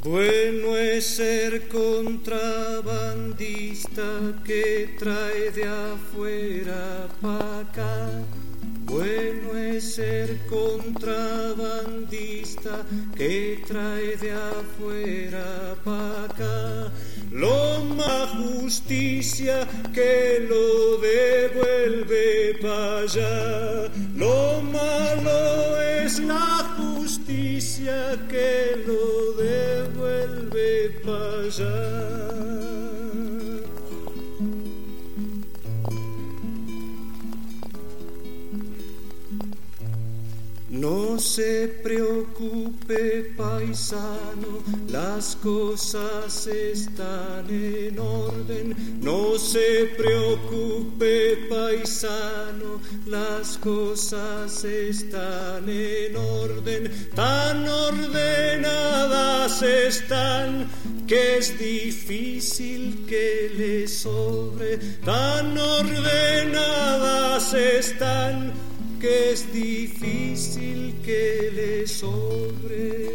Bueno es ser contrabandista que trae de afuera pa' acá. Bueno es ser contrabandista que trae de afuera pa' acá. Lo más justicia que lo devuelve pa' allá. Lo malo es la justicia que lo devuelve pa' allá. No se preocupe, paisano, las cosas están en orden. No se preocupe, paisano, las cosas están en orden. Tan ordenadas están que es difícil que le sobre. Tan ordenadas están que es difícil que le sobre.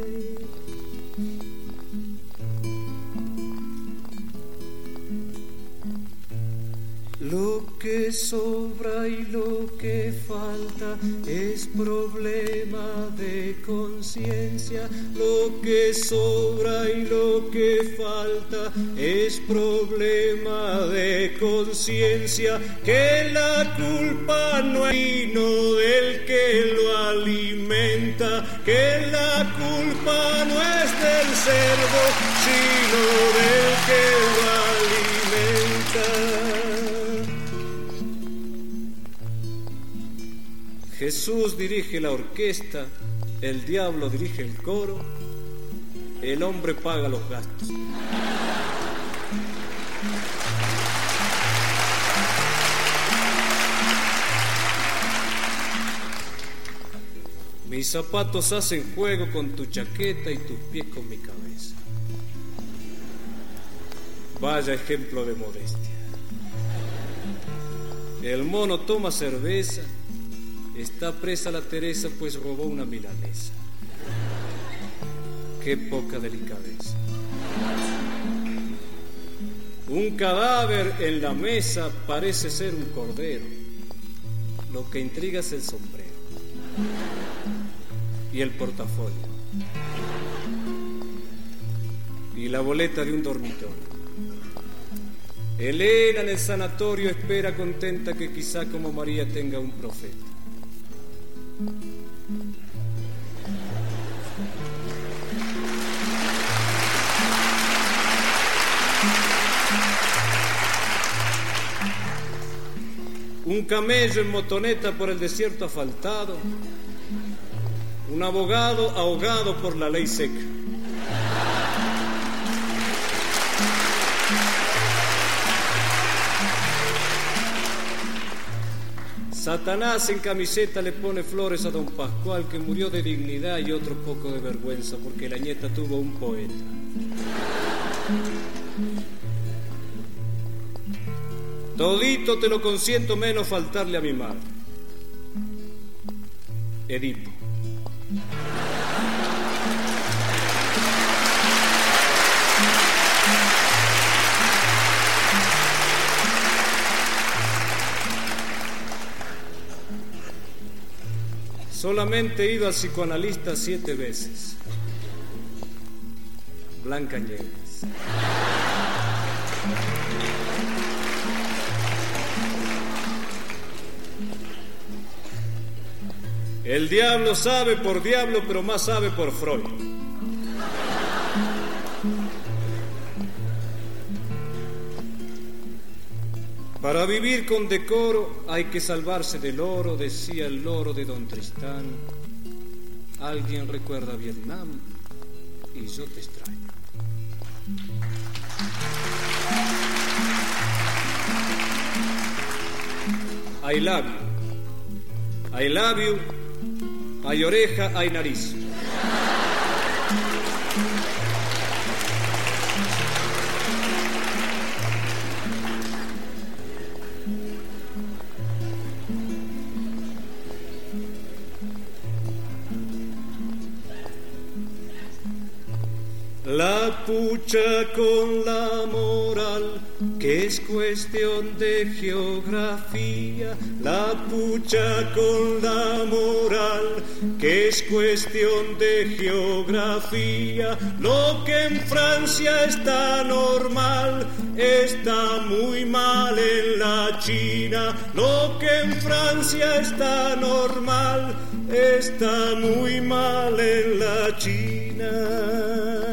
Lo que sobra y lo que falta es problema de conciencia. Lo que sobra y lo que falta es problema de conciencia. Que la culpa no es sino del que lo alimenta. Que la culpa no es del cerdo, sino del que lo alimenta. Jesús dirige la orquesta, el diablo dirige el coro, el hombre paga los gastos. Mis zapatos hacen juego con tu chaqueta y tus pies con mi cabeza. Vaya ejemplo de modestia. El mono toma cerveza. Está presa la Teresa pues robó una milanesa. Qué poca delicadeza. Un cadáver en la mesa parece ser un cordero. Lo que intriga es el sombrero y el portafolio y la boleta de un dormitorio. Elena en el sanatorio espera contenta que quizá como María tenga un profeta. Un camello en motoneta por el desierto asfaltado, un abogado ahogado por la ley seca. Satanás en camiseta le pone flores a don Pascual, que murió de dignidad y otro poco de vergüenza, porque la nieta tuvo un poeta. Todito te lo consiento menos faltarle a mi madre. Edipo. Solamente he ido al psicoanalista 7 veces. Blanca Nieves. El diablo sabe por diablo, pero más sabe por Freud. Para vivir con decoro hay que salvarse del oro, decía el loro de don Tristán. Alguien recuerda Vietnam y yo te extraño. I love you. I love you. Hay oreja, hay nariz. La pucha con la moral, que es cuestión de geografía. La pucha con la moral, que es cuestión de geografía. Lo que en Francia está normal, está muy mal en la China. Lo que en Francia está normal, está muy mal en la China.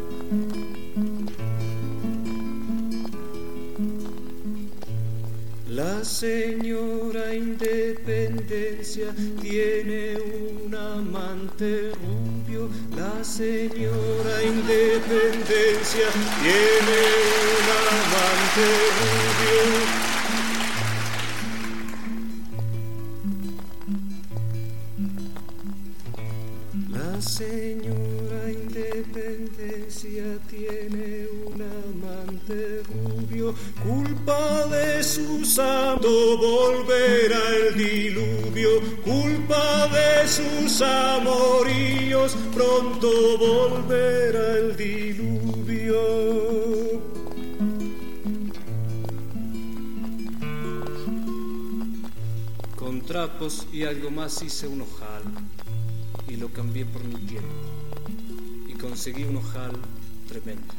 La señora Independencia tiene un amante rubio. La señora Independencia tiene un amante rubio. La señora Independencia tiene un amante rubio. Culpa de su santo volverá el diluvio. Culpa de sus amoríos pronto volverá el diluvio. Con trapos y algo más hice un ojal y lo cambié por mi tiempo y conseguí un ojal tremendo.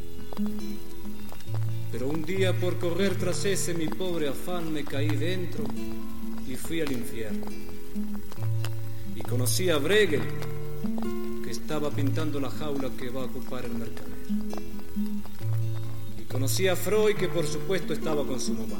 Pero un día por correr tras ese mi pobre afán me caí dentro y fui al infierno. Y conocí a Bruegel, que estaba pintando la jaula que va a ocupar el mercader. Y conocí a Freud, que por supuesto estaba con su mamá.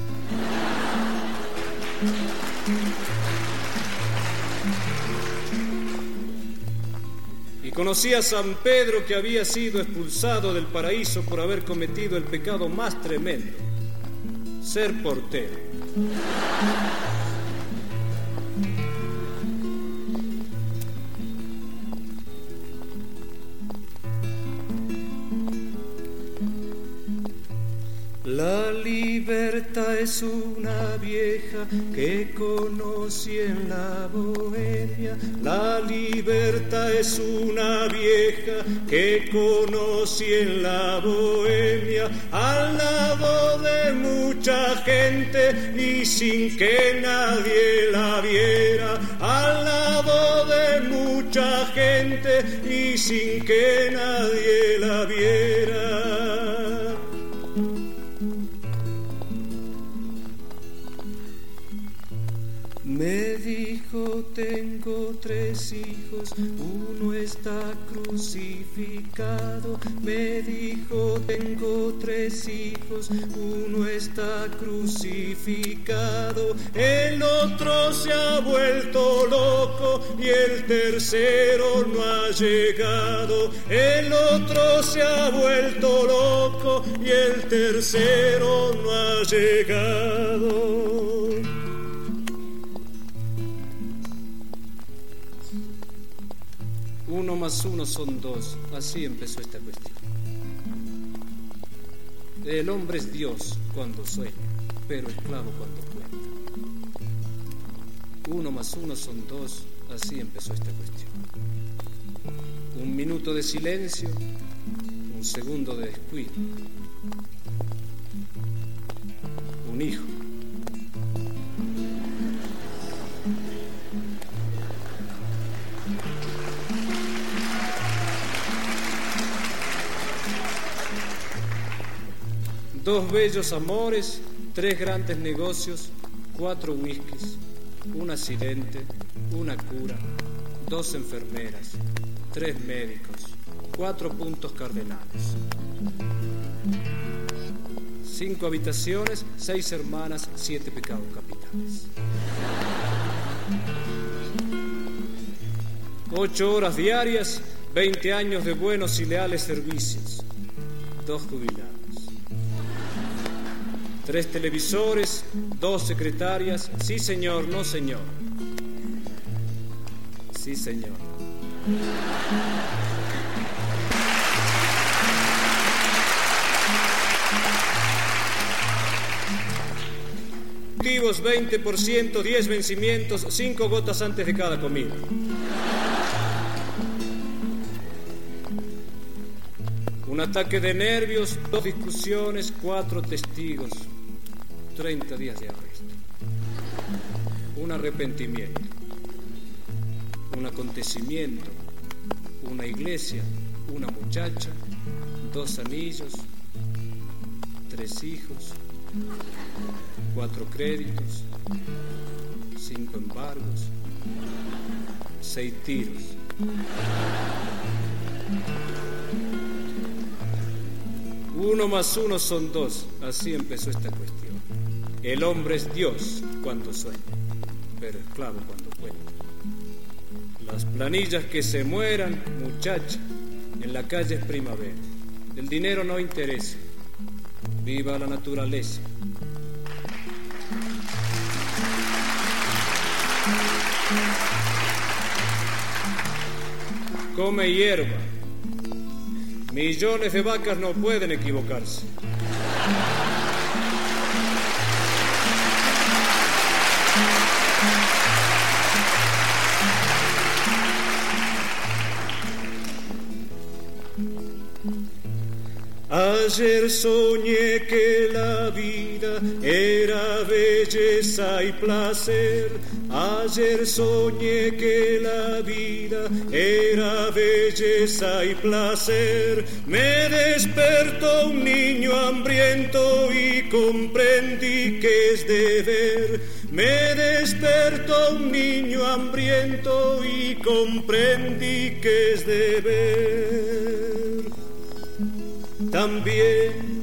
Y conocí a San Pedro, que había sido expulsado del paraíso por haber cometido el pecado más tremendo: ser portero. La libertad es una vieja que conocí en la Bohemia. La libertad es una vieja que conocí en la Bohemia, al lado de mucha gente y sin que nadie la viera. Al lado de mucha gente y sin que nadie la viera. Me dijo: tengo 3 hijos, uno está crucificado. Me dijo: tengo 3 hijos, uno está crucificado. El otro se ha vuelto loco y el tercero no ha llegado. El otro se ha vuelto loco y el tercero no ha llegado. 1 más 1 son 2, así empezó esta cuestión. El hombre es Dios cuando sueña, pero esclavo cuando cuenta. 1 más 1 son 2, así empezó esta cuestión. 1 minuto de silencio, 1 segundo de descuido. Un hijo. Dos bellos amores, 3 grandes negocios, 4 whiskies, un accidente, una cura, 2 enfermeras, 3 médicos, 4 puntos cardenales, 5 habitaciones, 6 hermanas, 7 pecados capitales. 8 horas diarias, 20 años de buenos y leales servicios, 2 jubilados. 3 televisores, 2 secretarias, sí señor, no señor. Sí señor. Activos 20%, 10 vencimientos, 5 gotas antes de cada comida. Un ataque de nervios, 2 discusiones, 4 testigos, 30 días de arresto. Un arrepentimiento, un acontecimiento, una iglesia, una muchacha, 2 anillos, 3 hijos, 4 créditos, 5 embargos, 6 tiros. Uno más uno son 2, así empezó esta cuestión. El hombre es Dios cuando sueña, pero esclavo cuando cuenta. Las planillas que se mueran, muchacha, en la calle es primavera. El dinero no interesa, viva la naturaleza. Come hierba. Millones de vacas no pueden equivocarse. Ayer soñé que la vida era belleza y placer. Ayer soñé que la vida era belleza y placer. Me despertó un niño hambriento y comprendí que es deber. Me despertó un niño hambriento y comprendí que es deber. También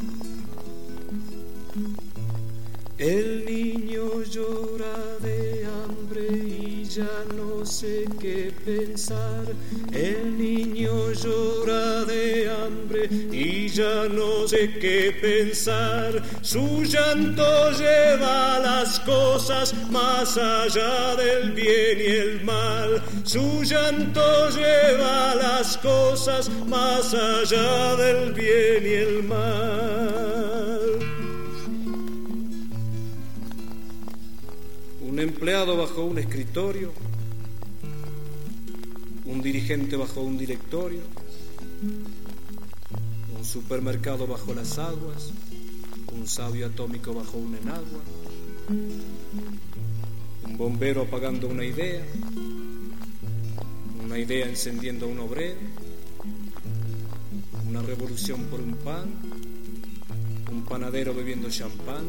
el niño llora de hambre y ya no sé qué pensar. El niño llora de hambre y ya no sé qué pensar. Su llanto lleva las cosas más allá del bien y el mal. Su llanto lleva las cosas más allá del bien y el mal. Un empleado bajo un escritorio, un dirigente bajo un directorio, un supermercado bajo las aguas, un sabio atómico bajo un enagua, un bombero apagando una idea encendiendo a un obrero, una revolución por un pan, un panadero bebiendo champán,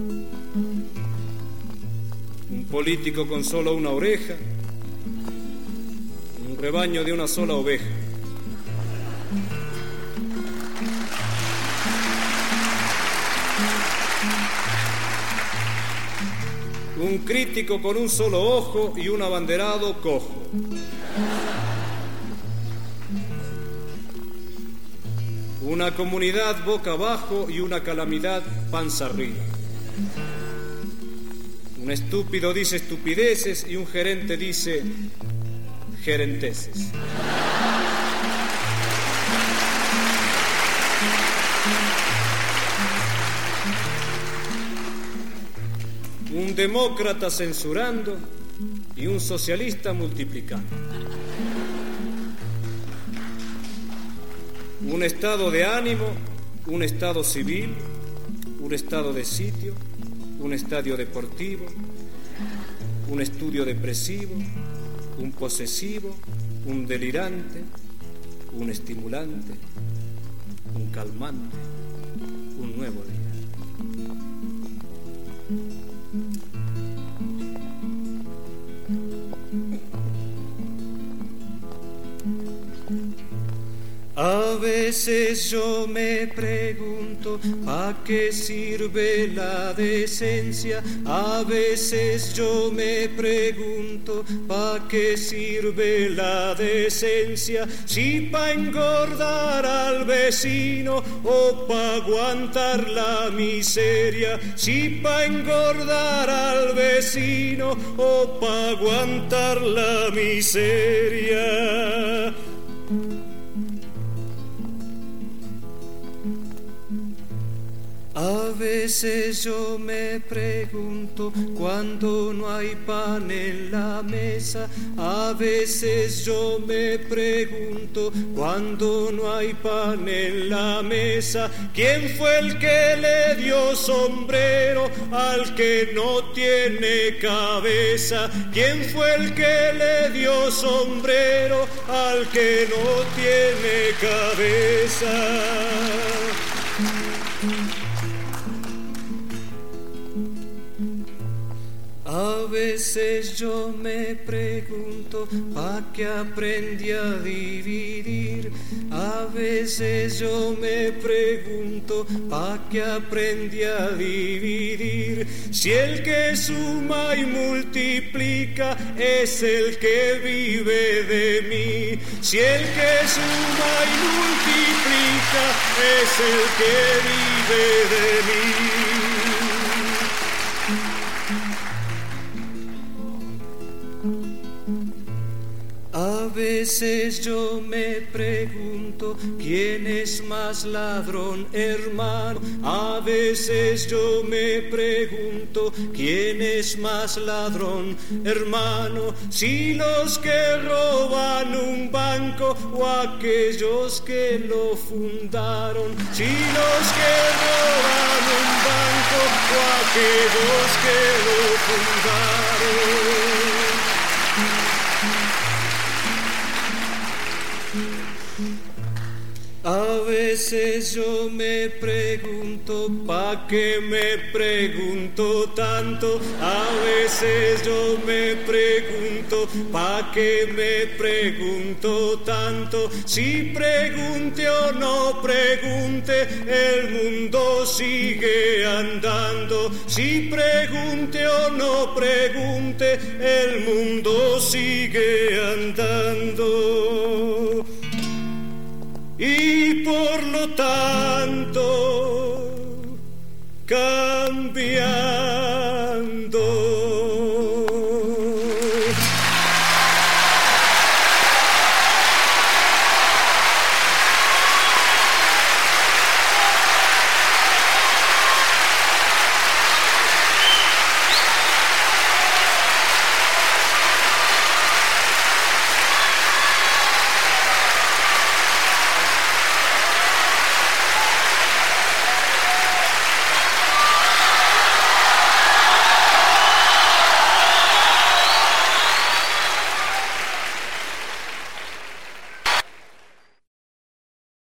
un político con solo una oreja, un rebaño de una sola oveja. Un crítico con un solo ojo y un abanderado cojo. Una comunidad boca abajo y una calamidad panza arriba. Un estúpido dice estupideces y un gerente dice gerenteses. Un demócrata censurando y un socialista multiplicando. Un estado de ánimo, un estado civil, un estado de sitio, un estadio deportivo, un estudio depresivo, un posesivo, un delirante, un estimulante, un calmante, un nuevo día. A veces yo me pregunto ¿a qué sirve la decencia? A veces yo me pregunto ¿a qué sirve la decencia? Si pa' engordar al vecino o pa' aguantar la miseria. Si pa' engordar al vecino o pa' aguantar la miseria. A veces veces yo me pregunto cuando no hay pan en la mesa. A veces yo me pregunto cuando no hay pan en la mesa. ¿Quién fue el que le dio sombrero al que no tiene cabeza? ¿Quién fue el que le dio sombrero al que no tiene cabeza? A veces yo me pregunto ¿pa' qué aprendí a dividir? A veces yo me pregunto ¿pa' qué aprendí a dividir? Si el que suma y multiplica es el que vive de mí. Si el que suma y multiplica es el que vive de mí. A veces yo me pregunto ¿quién es más ladrón, hermano? A veces yo me pregunto ¿quién es más ladrón, hermano? Si los que roban un banco o aquellos que lo fundaron. Si los que roban un banco o aquellos que lo fundaron. A veces yo me pregunto ¿pa' qué me pregunto tanto? A veces yo me pregunto ¿pa' qué me pregunto tanto? Si pregunte o no pregunte, el mundo sigue andando. Si pregunte o no pregunte, el mundo sigue andando. Y por lo tanto cambiar